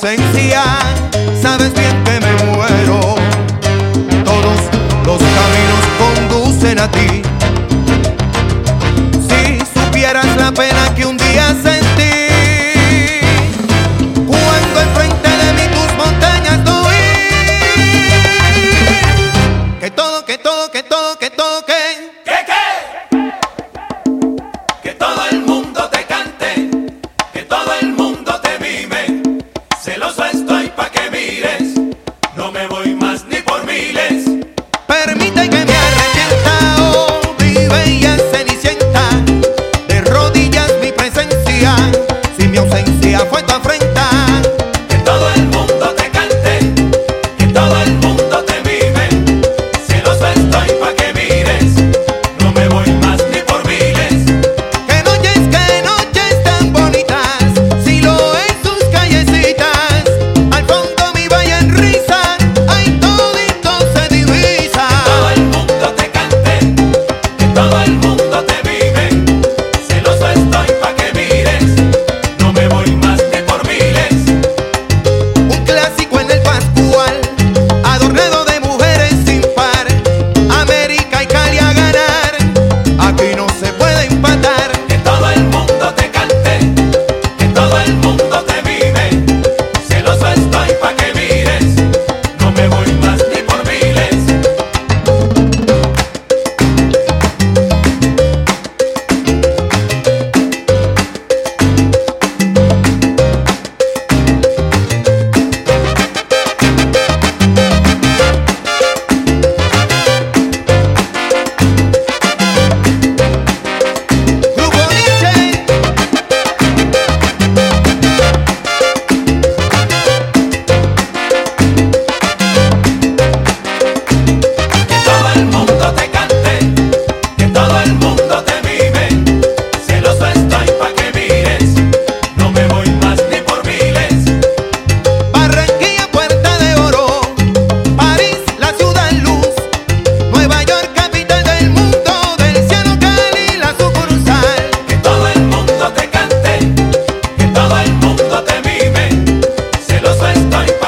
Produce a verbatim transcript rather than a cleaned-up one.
ausencia, sabes bien que me muero. Todos los caminos conducen a ti. Si supieras la pena que un día sentí cuando enfrente de mí tus montañas oí que todo, que todo, que todo, que todo, que ¿Qué, qué? Que todo el mundo te cante, que todo el mundo te mime. Celoso estoy pa' que mires, no me voy más ni por miles. permite que me arrepienta, oh mi bella cenicienta, de rodillas mi presencia, si mi ausencia fue tu afrenta. Que todo el mundo te cante, que todo el mundo te mime. Celoso estoy pa' que mires, no me voy más ni por miles. Que noches, que noches tan bonitas, si lo en tus callecitas, al fondo mi valle en risa, ay todito se divisa. Todo el mundo te cante, que todo el mundo te mime. Celoso estoy pa' que mires, no me voy más ni por miles. Un clásico en el Pascual, adornado de mujeres sin par, América y Cali a ganar, aquí no se puede empatar. Que todo el mundo te cante, que todo el mundo te mime. Celoso estoy pa' que mires, no me voy más ni por miles. Grupo Nietzsche. Que todo el mundo te cante, que todo el mundo te mime. Celoso estoy pa' que mires, no me voy más ni por miles. Barranquilla, Puerta de Oro, París, la ciudad luz, Nueva York, capital del mundo, del cielo Cali, la sucursal. Que todo el mundo te cante, que todo el mundo te mime. Celoso estoy pa'